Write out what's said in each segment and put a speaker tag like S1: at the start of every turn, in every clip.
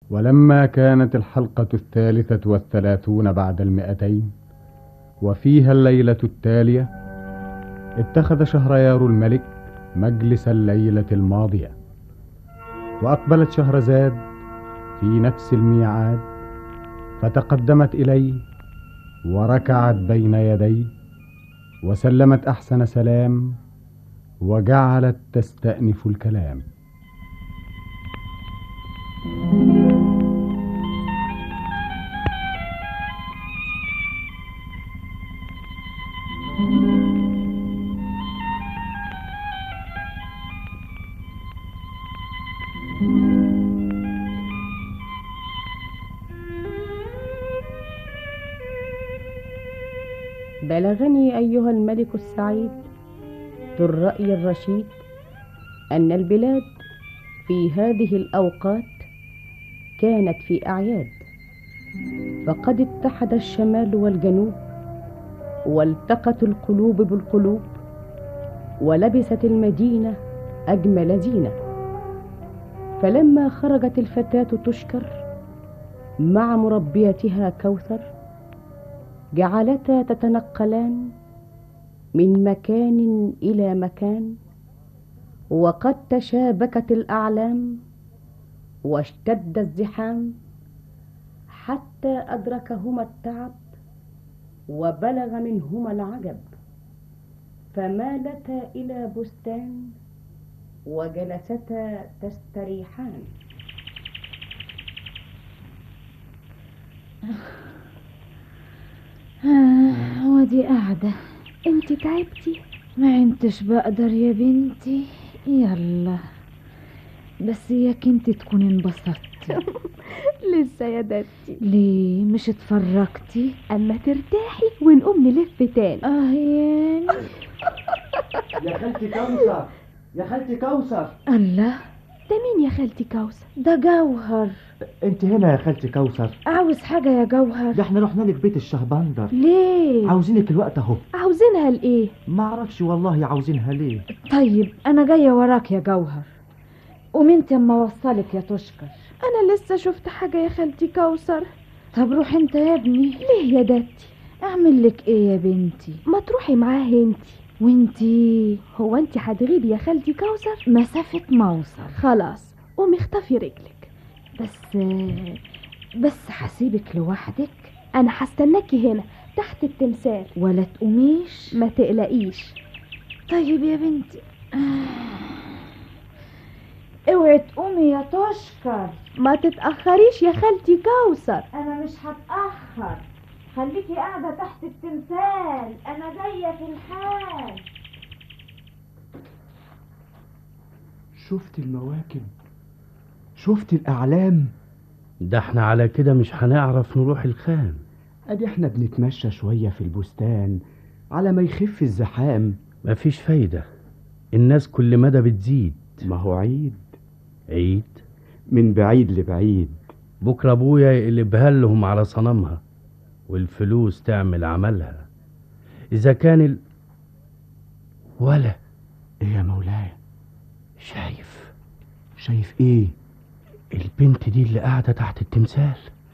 S1: ولما كانت الحلقة 33 بعد 200 وفيها الليلة التالية، اتخذ شهريار الملك مجلس الليلة الماضية، وأقبلت شهرزاد في نفس الميعاد، فتقدمت إليه وركعت بين يديه وسلمت أحسن سلام، وجعلت تستأنف الكلام.
S2: بلغني أيها الملك السعيد ذو الرأي الرشيد أن البلاد في هذه الأوقات كانت في أعياد، فقد اتحد الشمال والجنوب، والتقت القلوب بالقلوب، ولبست المدينة أجمل زينة. فلما خرجت الفتاة تشكر مع مربيتها كوثر، جعلتا تتنقلان من مكان إلى مكان، وقد تشابكت الأعلام واشتد الزحام، حتى أدركهما التعب وبلغ منهما العجب، فمالتا إلى بستان وجلستا تستريحان.
S3: ودي قاعدة.
S4: انت تعبتي؟
S3: ما انتش بقدر يا بنتي. يلا بس ياك انت تكوني انبسطتي.
S4: لسه يا دتي.
S3: ليه مش اتفرجتي؟
S4: اما ترتاحي ونقوم نلف تاني.
S3: يعني
S5: يا خالتي كوثر، يا خالتي كوثر.
S3: الله،
S4: ده مين يا خالتي كوثر؟
S3: ده جوهر.
S5: انت هنا يا خالتي كوثر؟
S3: عاوز حاجة يا جوهر؟
S5: ده احنا رحنا لك بيت الشهبندر.
S3: ليه؟
S5: عاوزينك الوقت اهو.
S4: عاوزينها لايه؟
S5: ما اعرفش والله عاوزينها ليه.
S3: طيب انا جاية وراك يا جوهر، قوم انت اما اوصلك يا تشكر.
S4: انا لسه شفت حاجة يا خالتي كوثر.
S3: طب روح انت يا ابني.
S4: ليه يا دتي؟
S3: اعمل لك ايه يا بنتي؟
S4: ما تروحي معاه انتي.
S3: وانتي؟
S4: هو انتي هتغيبي يا خالتي كوثر؟
S3: مسافة ما اوصل.
S4: خلاص قومي اختفي رجلك.
S3: بس هسيبك لوحدك.
S4: انا هستناكي هنا تحت التمثال.
S3: ولا تقوميش؟
S4: ما تقلقيش.
S3: طيب يا بنتي. اوعي تقومي يا تشكر.
S4: ما تتأخريش يا خالتي كوثر.
S3: انا مش هتأخر، خليكي قاعدة تحت التمثال، انا جاية في الحال.
S5: شفت المواكب؟ شفت الاعلام؟
S6: ده احنا على كده مش هنعرف نروح الخان.
S5: ادي احنا بنتمشى شوية في البستان على ما يخف الزحام.
S6: مفيش فايدة، الناس كل مدى بتزيد.
S5: ما هو عيد.
S6: عيد
S5: من بعيد لبعيد.
S6: بكرة ابويا يقلبها لهم على صنمها، والفلوس تعمل عملها. اذا كان ولا
S5: ايه يا مولاي؟
S6: شايف
S5: ايه؟
S6: البنت دي اللي قاعدة تحت التمثال.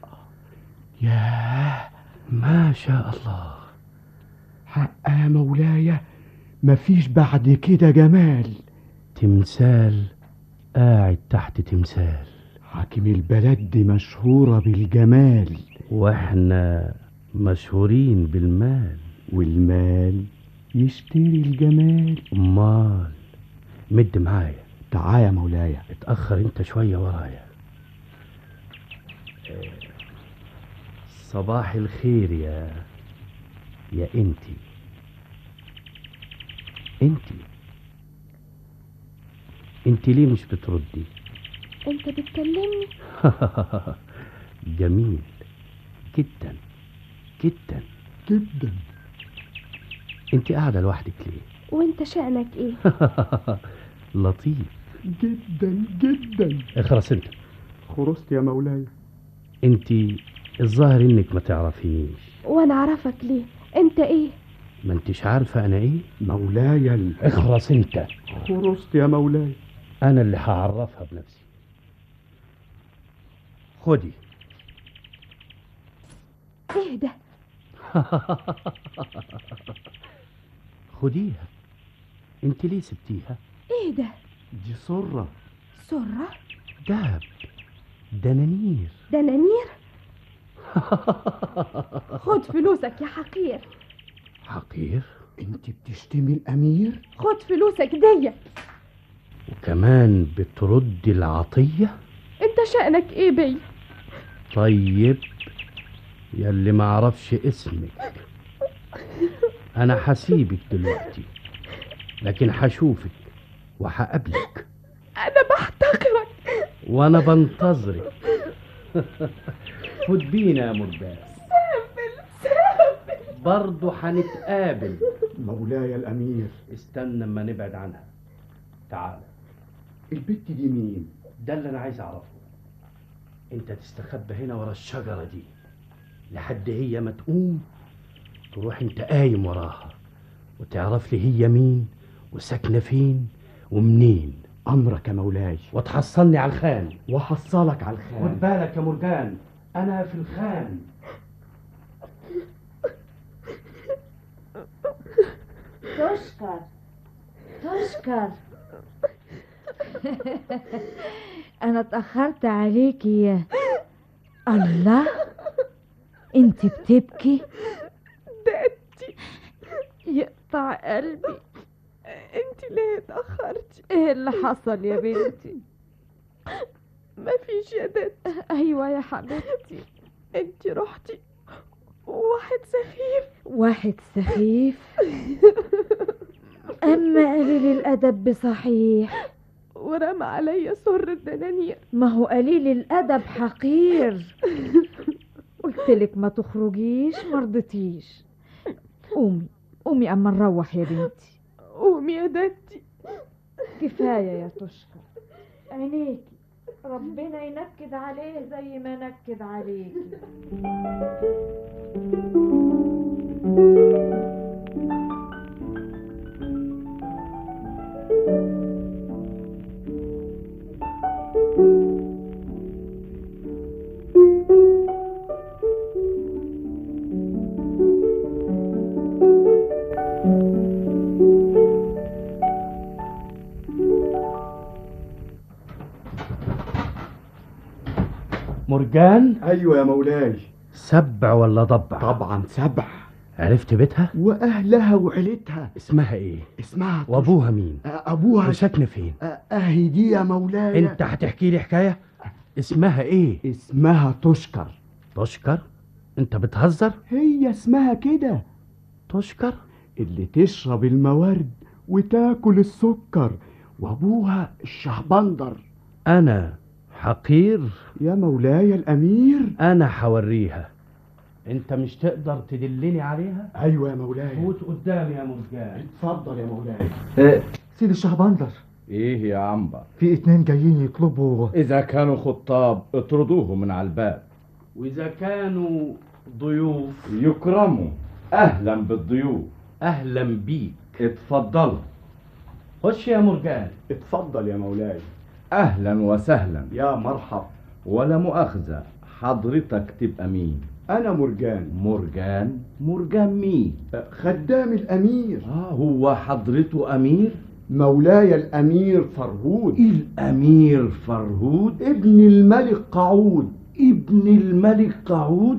S5: ياه،
S6: ما شاء الله.
S5: حق يا مولاي، مفيش بعد كده جمال.
S6: تمثال قاعد تحت تمثال.
S5: حاكم البلد دي مشهورة بالجمال،
S6: واحنا مشهورين بالمال.
S5: والمال يشتري الجمال.
S6: امال مد معايا.
S5: تعال يا مولاي.
S6: اتأخر انت شوية ورايا. صباح الخير يا انتي ليه مش بتردي؟
S4: انت بتكلمني؟
S6: جميل جدا جدا
S5: جدا.
S6: انتي قاعدة لوحدك ليه؟
S4: وانت شأنك ايه؟
S6: لطيف
S5: جدا جدا.
S6: اخرس انت.
S5: خرست يا مولاي.
S6: انتي الظاهر انك ما تعرفينيش.
S4: وانا اعرفك ليه؟ انت ايه؟
S6: ما انتش عارفة انا ايه؟
S5: مولاي.
S6: اخرس انت.
S5: خرست يا مولاي.
S6: انا اللي هعرفها بنفسي. خدي.
S4: ايه ده؟
S6: خديها. انت ليه سبتيها؟
S4: ايه ده؟
S5: دي سرة.
S4: سرة؟
S6: دهب، دنانير.
S4: دنانير؟ خد فلوسك يا حقير.
S6: حقير؟
S5: انت بتشتمي الامير؟
S4: خد فلوسك دي.
S6: وكمان بتردي العطية؟
S4: انت شأنك ايه بي؟
S6: طيب ياللي ما عرفش اسمك، انا حسيبك دلوقتي، لكن حشوفك وحقابلك.
S4: انا بحتقرك
S6: وانا بنتظرك. خد بينا يا مرباس.
S4: سافل.
S6: برضو هنتقابل.
S5: مولاي الامير.
S6: استنى اما نبعد عنها. تعال.
S5: البت دي مين؟
S6: ده اللي انا عايز اعرفه. انت تستخبى هنا ورا الشجرة دي لحد هي ما تقوم، تروح انت قايم وراها وتعرف لي هي مين وساكنة فين ومنين.
S5: امرك يا مولاي.
S6: وتحصلني على الخان.
S5: وحصلك على الخان.
S6: خد بالك يا مرجان، انا في الخان.
S3: تشكر تشكر. انا اتأخرت عليكي يا الله. انت بتبكي؟
S4: دقتي يقطع قلبي. انت ليه اتأخرتي؟
S3: ايه اللي حصل يا بنتي؟
S4: مفيش يا دت.
S3: ايوه يا حبيبتي.
S4: انت رحتي واحد سخيف.
S3: واحد سخيف؟ اما قليل الادب بصحيح.
S4: ورمى عليا سر الدنانير.
S3: ما هو قليل الادب حقير. قلتلك ما تخرجيش مرضتيش. قومي قومي اما نروح يا بنتي.
S4: قومي يا دتي.
S3: كفايه يا تشكر. عينيكي ربنا ينكد عليه زي ما نكد عليكي.
S6: مرجان؟
S5: ايوه يا مولاي.
S6: سبع ولا ضبع؟
S5: طبعا سبع.
S6: عرفت بيتها
S5: واهلها وعيلتها.
S6: اسمها ايه؟
S5: اسمها
S6: وابوها مين؟
S5: ابوها
S6: وساكنه فين؟
S5: اهي دي يا مولاي.
S6: انت هتحكي لي حكايه؟ اسمها ايه؟
S5: اسمها تشكر.
S6: تشكر؟ انت بتهزر؟
S5: هي اسمها كده.
S6: تشكر
S5: اللي تشرب الموارد وتاكل السكر، وابوها الشهبندر.
S6: انا حقير
S5: يا مولاي الامير.
S6: انا حوريها. انت مش تقدر تدلني عليها؟
S5: ايوه يا مولاي.
S6: فوت قدامي يا مرجان.
S5: اتفضل يا مولاي.
S7: سيد الشهبندر،
S1: ايه يا عنبر؟
S7: في 2 جايين يطلبوا.
S1: اذا كانوا خطاب اطردوهم من على الباب.
S6: واذا كانوا ضيوف
S1: يكرموا. اهلا بالضيوف.
S6: اهلا بيك.
S1: اتفضلوا.
S6: خش يا مرجان.
S5: اتفضل يا مولاي.
S1: اهلا وسهلا.
S5: يا مرحب.
S1: ولا مؤاخذة، حضرتك تبقى مين؟
S5: انا مرجان.
S1: مرجان؟ مرجان مين؟
S5: خدام الامير.
S1: هو حضرته امير؟
S5: مولاي الامير فرهود.
S1: الامير فرهود؟
S5: ابن الملك قعود.
S1: ابن الملك قعود؟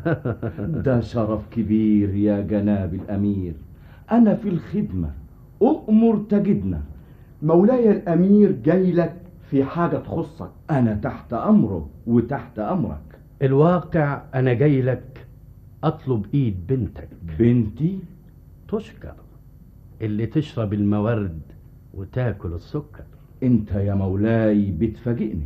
S1: ده شرف كبير يا جناب الامير. انا في الخدمة، اؤمر تجدنا.
S5: مولاي الامير جاي لك في حاجة تخصك.
S1: انا تحت امره وتحت امرك.
S6: الواقع انا جاي لك اطلب ايد بنتك.
S1: بنتي؟
S6: تشكر، اللي تشرب المورد وتاكل السكر.
S1: انت يا مولاي بتفاجئني.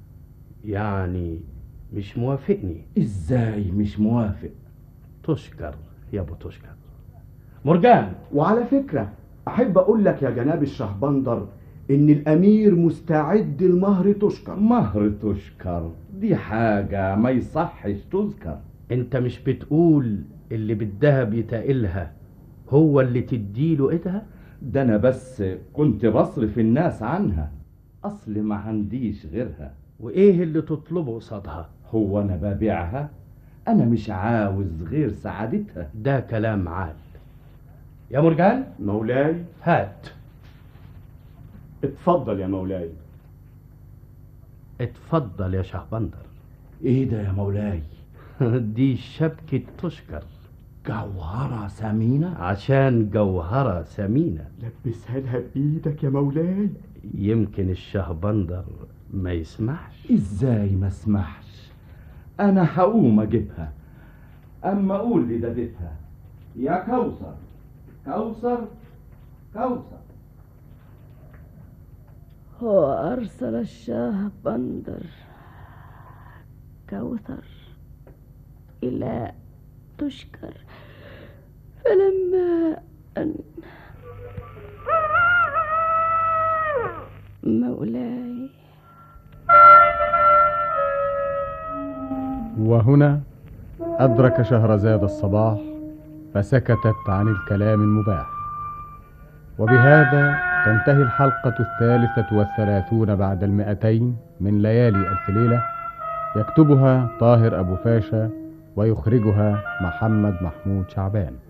S6: يعني مش موافقني؟
S1: ازاي مش موافق؟
S6: تشكر يا ابو تشكر. مرجان،
S5: وعلى فكرة احب اقول لك يا جناب الشهبندر ان الامير مستعد لمهر تشكر.
S1: مهر تشكر؟ دي حاجة ما يصحش تذكر.
S6: انت مش بتقول اللي بالذهب يتقلها هو اللي تديله ايدها؟
S1: ده انا بس كنت بصرف الناس عنها، اصل ما عنديش غيرها.
S6: وايه اللي تطلبه قصادها؟
S1: هو أنا ببيعها؟ أنا مش عاوز غير سعادتها.
S6: ده كلام عال. يا مرجان،
S5: مولاي.
S6: هات.
S5: اتفضل يا مولاي.
S6: اتفضل يا شهبندر.
S1: إيه ده يا مولاي؟
S6: دي شبكة تشكر.
S1: جوهرة ثمينة؟
S6: عشان جوهرة ثمينة.
S5: لبسها لها بإيدك يا مولاي.
S6: يمكن الشهبندر ما يسمحش.
S1: إزاي ما اسمحش؟ أنا هقوم أجيبها. أما أقول لدادتها يا كوثر، كوثر، كوثر.
S2: هو أرسل الشاه بندر كوثر إلى تشكر، فلما أن مولاي.
S8: وهنا أدرك شهرزاد الصباح فسكتت عن الكلام المباح. وبهذا تنتهي الحلقة 33 بعد 200 من ليالي ألف ليلة. يكتبها طاهر أبو فاشا ويخرجها محمد محمود شعبان.